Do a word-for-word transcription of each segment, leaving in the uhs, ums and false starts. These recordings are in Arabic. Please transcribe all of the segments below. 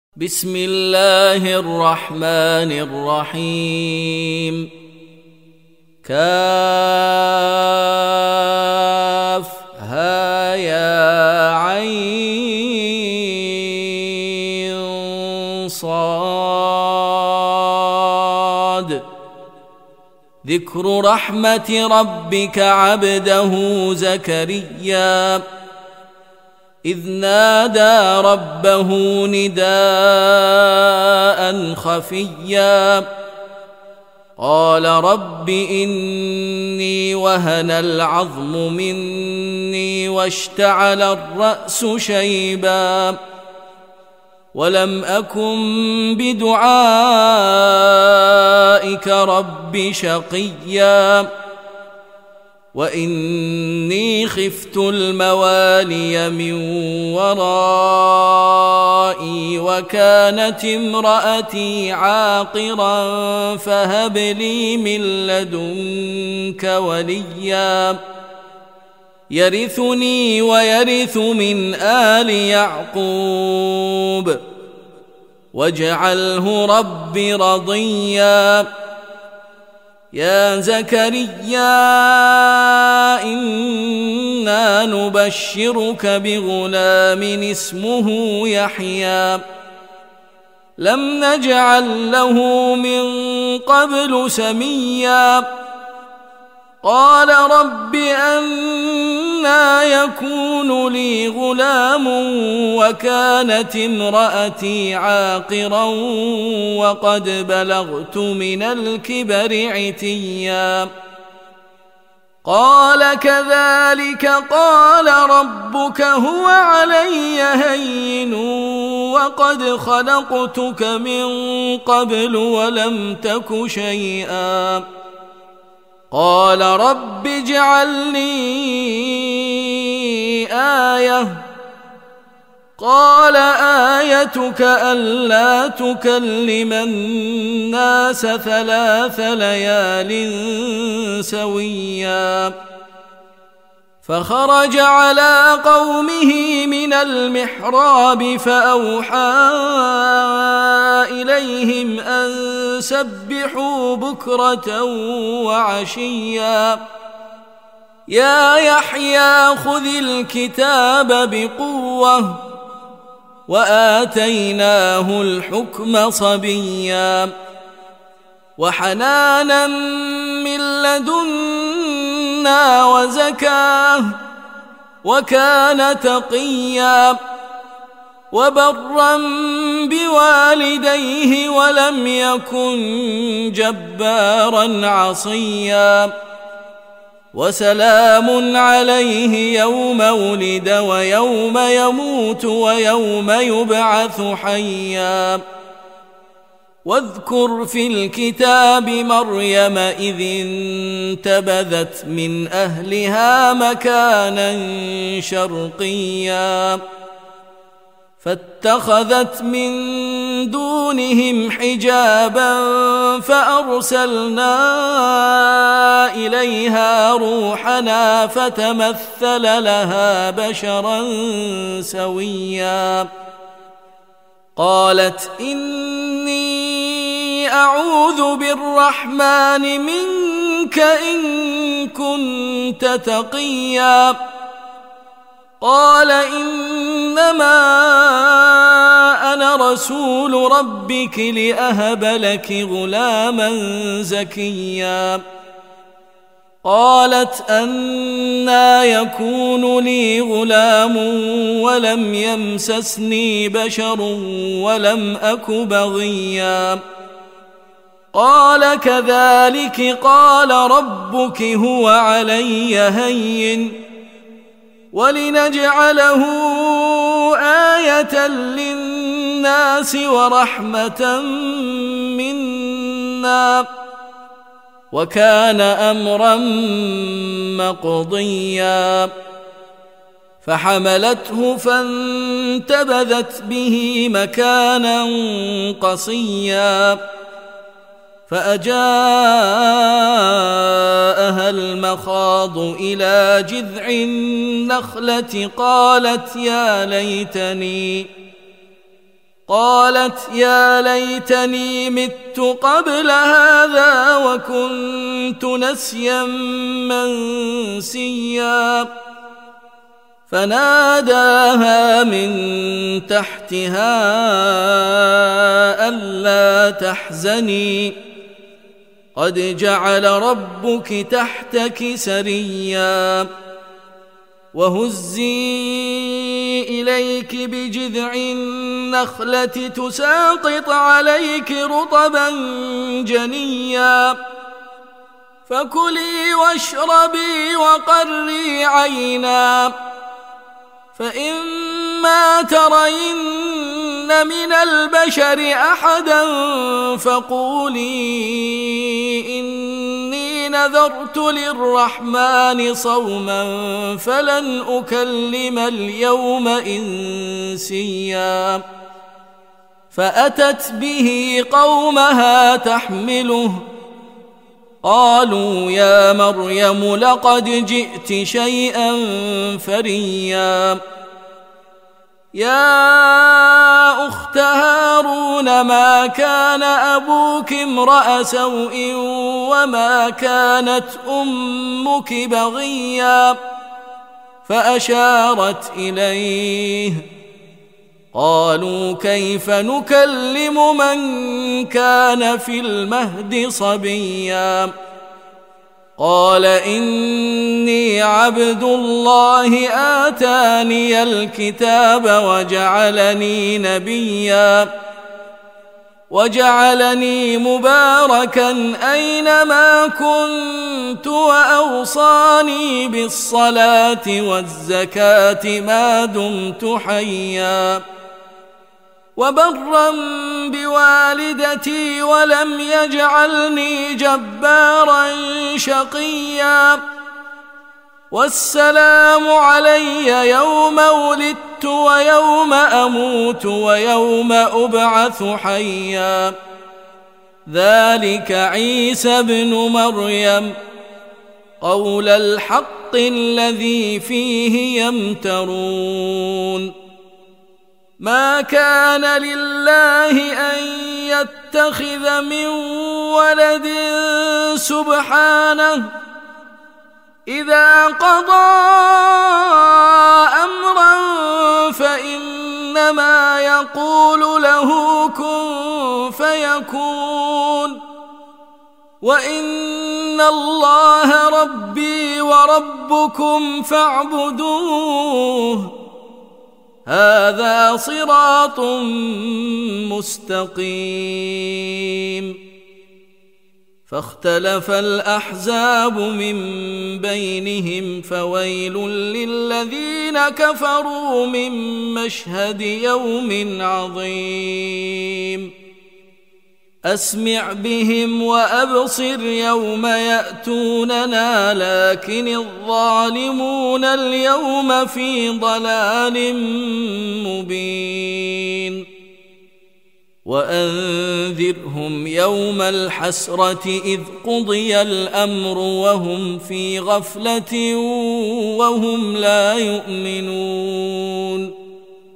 بسم الله الرحمن الرحيم. كافها يا عين صاد. ذكر رحمة ربك عبده زكريا إذ نادى ربه نداء خفيا قال رب إني وهن العظم مني واشتعل الرأس شيبا ولم أكن بدعائك رب شقيا وإني خفت الموالي من ورائي وكانت امرأتي عاقرا فهب لي من لدنك وليا يرثني ويرث من آل يعقوب واجعله رب رضيا. يا زكريا إنا نبشرك بغلام اسمه يحيى لم نجعل له من قبل سميا قال رب أنى يكون لي غلام وكانت امرأتي عاقرا وقد بلغت من الكبر عتيا قال كذلك قال ربك هو علي هين وقد خلقتك من قبل ولم تك شيئا قال رب اجعل لي آية قال آيتك ألا تكلم الناس ثلاث ليال سويا فخرج على قومه من المحراب فأوحى إليهم أن سبحوا بكرة وعشيا يا يحيى خذ الكتاب بقوة وآتيناه الحكم صبيا وحنانا من لدنا وزكاه وكان تقيا وبرا بوالديه ولم يكن جبارا عصيا وسلام عليه يوم ولد ويوم يموت ويوم يبعث حيا واذكر في الكتاب مريم إذ انتبذت من أهلها مكانا شرقيا فاتخذت من دونهم حجابا فأرسلنا إليها روحنا فتمثل لها بشرا سويا قالت إني أعوذ بالرحمن منك إن كنت تقيا قال إنما أنا رسول ربك لأهب لك غلاما زكيا قالت أنى يكون لي غلام ولم يمسسني بشر ولم أك بغيا قال كذلك قال ربك هو علي هين ولنجعله آية للناس ورحمة منا وكان أمرا مقضيا فحملته فانتبذت به مكانا قصيا فأجاءها المخاض إلى جذع النخلة قالت يا ليتني قالت يا ليتني مت قبل هذا وكنت نسيا منسيا فناداها من تحتها ألا تحزني قد جعل ربك تحتك سريا وهزي إليك بجذع النخلة تساقط عليك رطبا جنيا فكلي واشربي وقري عينا فإما ترين من البشر أحدا فقولي إني نذرت للرحمن صوما فلن أكلم اليوم إنسيا فأتت به قومها تحمله قالوا يا مريم لقد جئت شيئا فريا يا أخت هارون ما كان أبوك امرأ سوء وما كانت أمك بغيا فأشارت إليه قالوا كيف نكلم من كان في المهد صبيا قال إني عبد الله آتاني الكتاب وجعلني نبيا وجعلني مباركا أينما كنت وأوصاني بالصلاة والزكاة ما دمت حيا وبرا بوالدتي ولم يجعلني جبارا شقيا والسلام علي يوم ولدت ويوم أموت ويوم أبعث حيا ذلك عيسى ابن مريم قول الحق الذي فيه يمترون ما كان لله أن يتخذ من ولد سبحانه إذا قضى أمرا فإنما يقول له كن فيكون وإن الله ربي وربكم فاعبدوه هذا صراط مستقيم فاختلف الأحزاب من بينهم فويل للذين كفروا من مشهد يوم عظيم أسمع بهم وأبصر يوم يأتوننا لكن الظالمون اليوم في ضلال مبين وأنذرهم يوم الحسرة إذ قضي الأمر وهم في غفلة وهم لا يؤمنون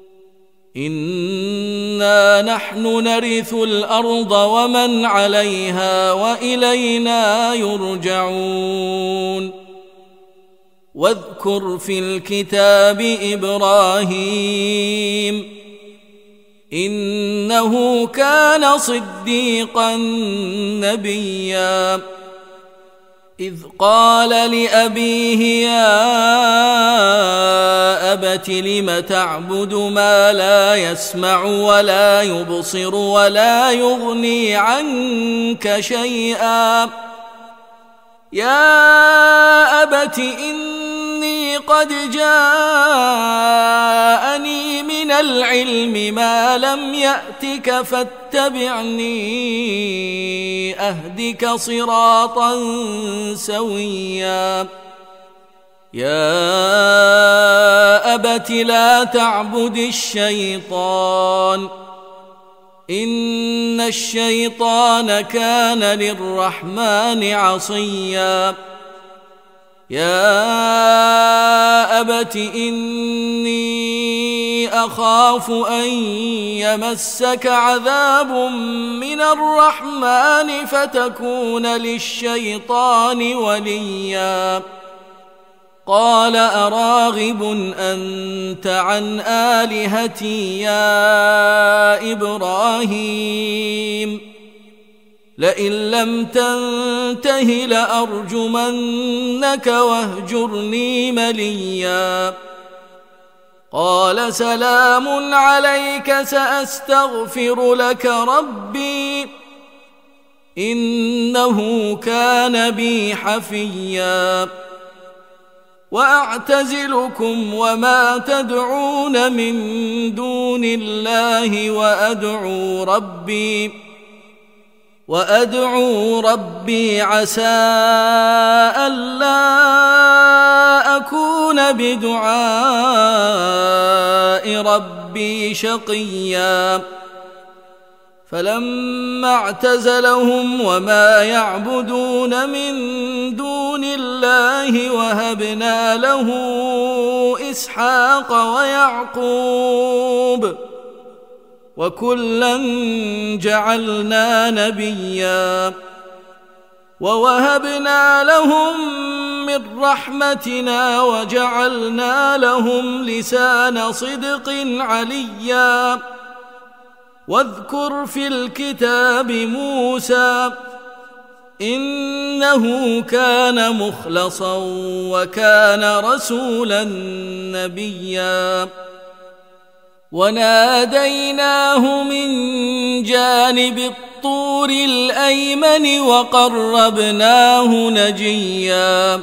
إنا نحن نرث الأرض ومن عليها وإلينا يرجعون واذكر في الكتاب إبراهيم إنه كان صديقا نبيا إذ قال لأبيه يا أبت لم تعبد ما لا يسمع ولا يبصر ولا يغني عنك شيئا يا أبت إني قد جاءني من العلم ما لم يأتك فاتبعني أهدك صراطا سويا يا أبت لا تعبد الشيطان إن الشيطان كان للرحمن عصيا يا أبت إني أخاف أن يمسك عذاب من الرحمن فتكون للشيطان وليا قال أراغب أنت عن آلهتي يا إبراهيم لئن لم تنته لأرجمنك واهجرني مليا قال سلام عليك سأستغفر لك ربي إنه كان بي حفيا وأعتزلكم وما تدعون من دون الله وأدعو ربي وأدعو ربي عسى ألا أكون بدعاء ربي شقيا فلما اعتزلهم وما يعبدون من دون الله وهبنا له إسحاق ويعقوب وكلا جعلنا نبيا ووهبنا لهم من رحمتنا وجعلنا لهم لسان صدق عليا واذكر في الكتاب موسى إنه كان مخلصا وكان رسولا نبيا وناديناه من جانب الطور الأيمن وقربناه نجيا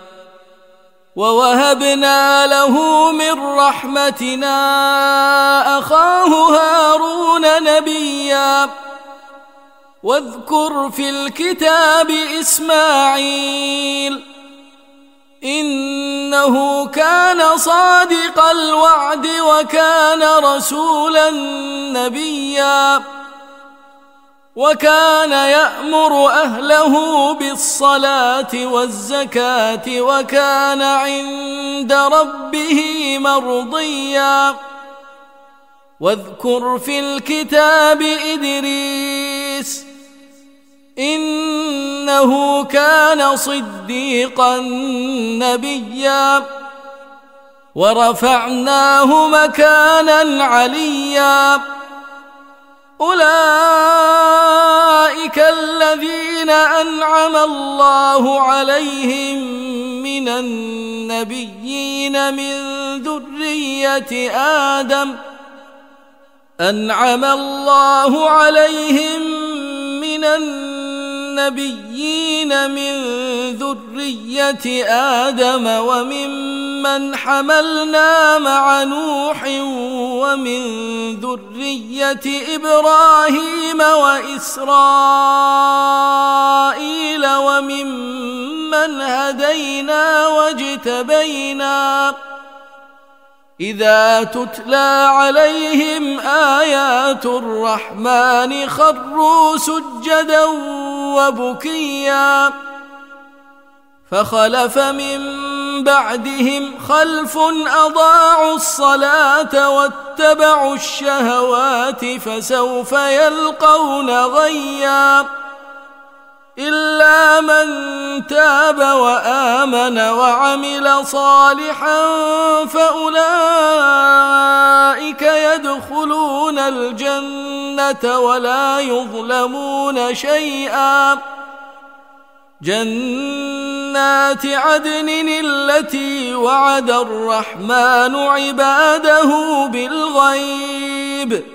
ووهبنا له من رحمتنا أخاه هارون نبيا واذكر في الكتاب إسماعيل إنه كان صادق الوعد وكان رسولا نبيا وكان يأمر أهله بالصلاة والزكاة وكان عند ربه مرضيا واذكر في الكتاب إدريس إنه كان صديقا نبيا ورفعناه مكانا عليا أولئك الذين أنعم الله عليهم من النبيين من ذرية آدم أنعم الله عليهم من النبيين من ذرية آدم وممن حملنا مع نوح ومن ذرية إبراهيم وإسرائيل وممن هدينا واجتبينا إذا تتلى عليهم آيات الرحمن خروا سجدا وبكيا فخلف من بعدهم خلف أضاعوا الصلاة واتبعوا الشهوات فسوف يلقون غيا إلا من تاب وآمن وعمل صالحا فأولئك يدخلون الجنة ولا يظلمون شيئا جنات عدن التي وعد الرحمن عباده بالغيب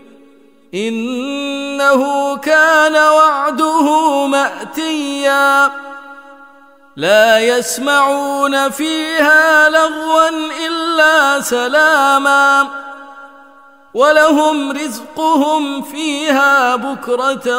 إنه كان وعده مأتيا لا يسمعون فيها لغوا إلا سلاما ولهم رزقهم فيها بكرة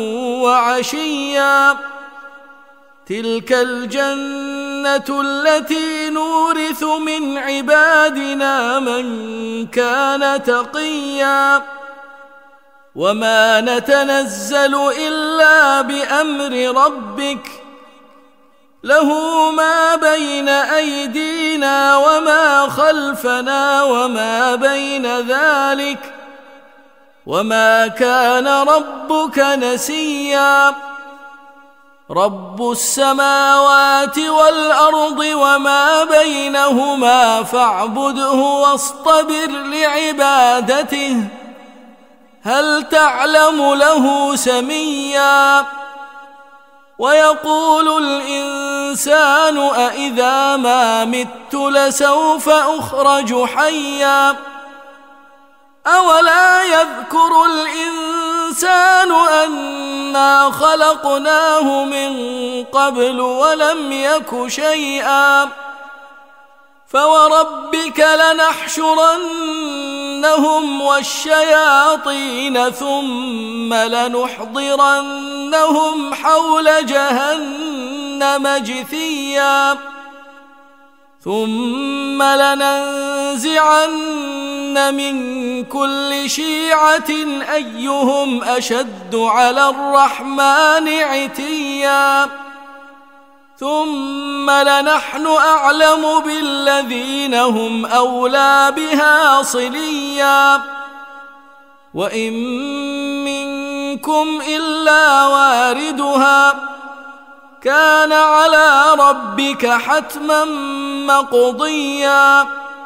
وعشيا تلك الجنة التي نورث من عبادنا من كان تقيا وما نتنزل إلا بأمر ربك له ما بين أيدينا وما خلفنا وما بين ذلك وما كان ربك نسيا رب السماوات والأرض وما بينهما فاعبده واصطبر لعبادته هل تعلم له سميا ويقول الإنسان أإذا ما مت لسوف أخرج حيا أولا يذكر الإنسان أنا خلقناه من قبل ولم يك شيئا فوربك لنحشرنهم والشياطين ثم لنحضرنهم حول جهنم جثيا ثم لننزعن من كل شيعة أيهم أشد على الرحمن عتيا ثم لنحن أعلم بالذين هم أولى بها صليا وإن منكم إلا واردها كان على ربك حتما مقضيا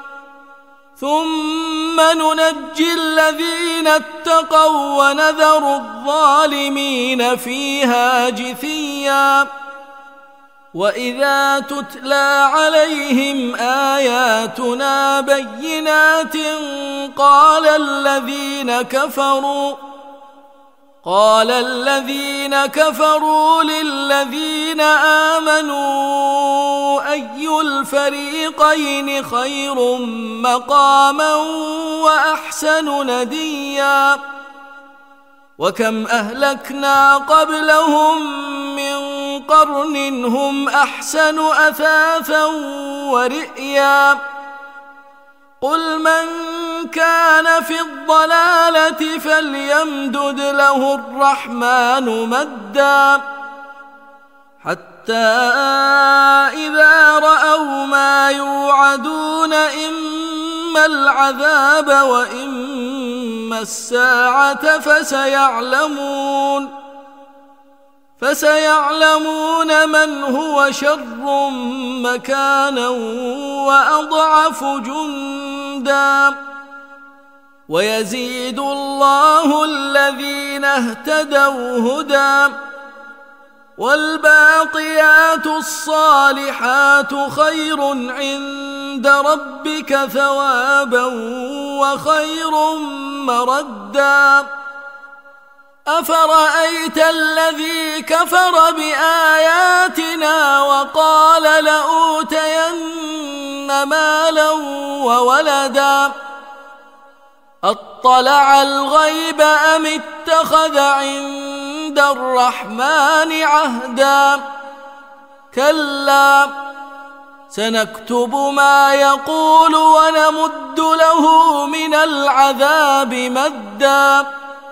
ثم ننجي الذين اتقوا ونذر الظالمين فيها جثيا وإذا تتلى عليهم آياتنا بينات قال الذين كفروا قال الذين كفروا للذين آمنوا أي الفريقين خير مقاما وأحسن نديا وكم أهلكنا قبلهم من قرن هم أحسن أثاثا ورئيا قل من كان في الضلالة فليمدد له الرحمن مدا حتى إذا رأوا ما يوعدون إما العذاب وإما الساعة فسيعلمون فسيعلمون من هو شر مكانا وأضعف جندا ويزيد الله الذين اهتدوا هدى والباقيات الصالحات خير عند ربك ثوابا وخير مردا أفرأيت الذي كفر بآياتنا وقال لأوتين مالا وولدا أطلع الغيب أم اتخذ عند الرحمن عهدا كلا سنكتب ما يقول ونمد له من العذاب مدا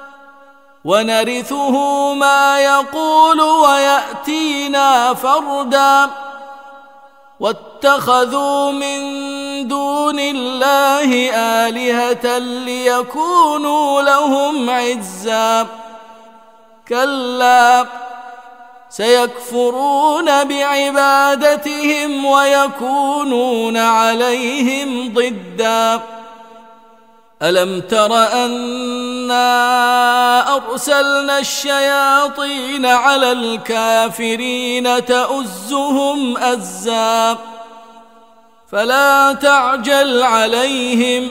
ونرثه ما يقول ويأتينا فردا واتخذوا من دون الله آلهة ليكونوا لهم عزا كلا سيكفرون بعبادتهم ويكونون عليهم ضدا ألم تر أنا أرسلنا الشياطين على الكافرين تؤزهم أزا فلا تعجل عليهم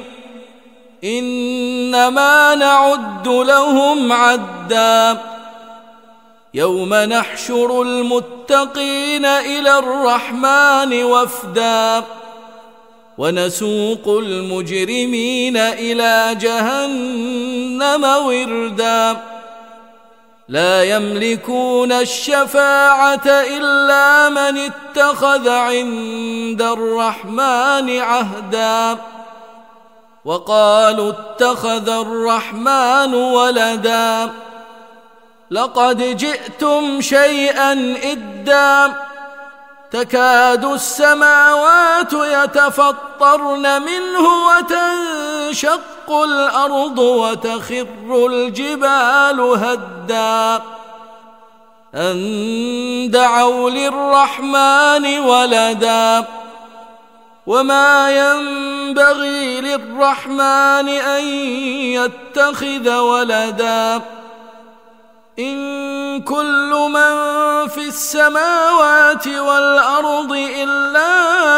إنما نعد لهم عدا يوم نحشر المتقين إلى الرحمن وفدا ونسوق المجرمين إلى جهنم وردا لا يملكون الشفاعة إلا من اتخذ عند الرحمن عهدا وقالوا اتخذ الرحمن ولدا لقد جئتم شيئا إدا تكاد السماوات يتفطرن منه وتنشق الأرض وتخر الجبال هدا أن دعوا للرحمن ولدا وما ينبغي للرحمن أن يتخذ ولدا إن كل من في السماوات والأرض إلا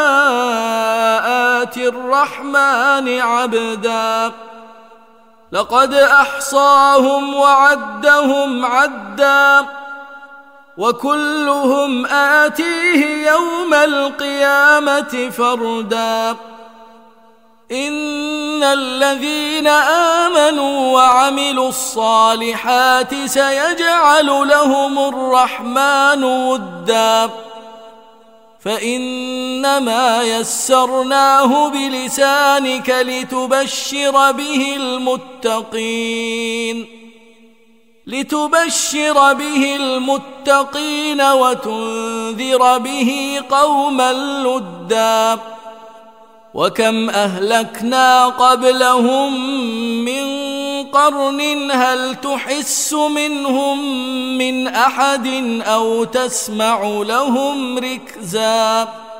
آتي الرحمن عبدا لقد أحصاهم وعدهم عدا وكلهم آتيه يوم القيامة فردا إن الذين آمنوا وعملوا الصالحات سيجعل لهم الرحمن ودا فإنما يسرناه بلسانك لتبشر به المتقين لتبشر به المتقين وتنذر به قوما لدا وكم أهلكنا قبلهم من قرن هل تحس منهم من أحد أو تسمع لهم ركزا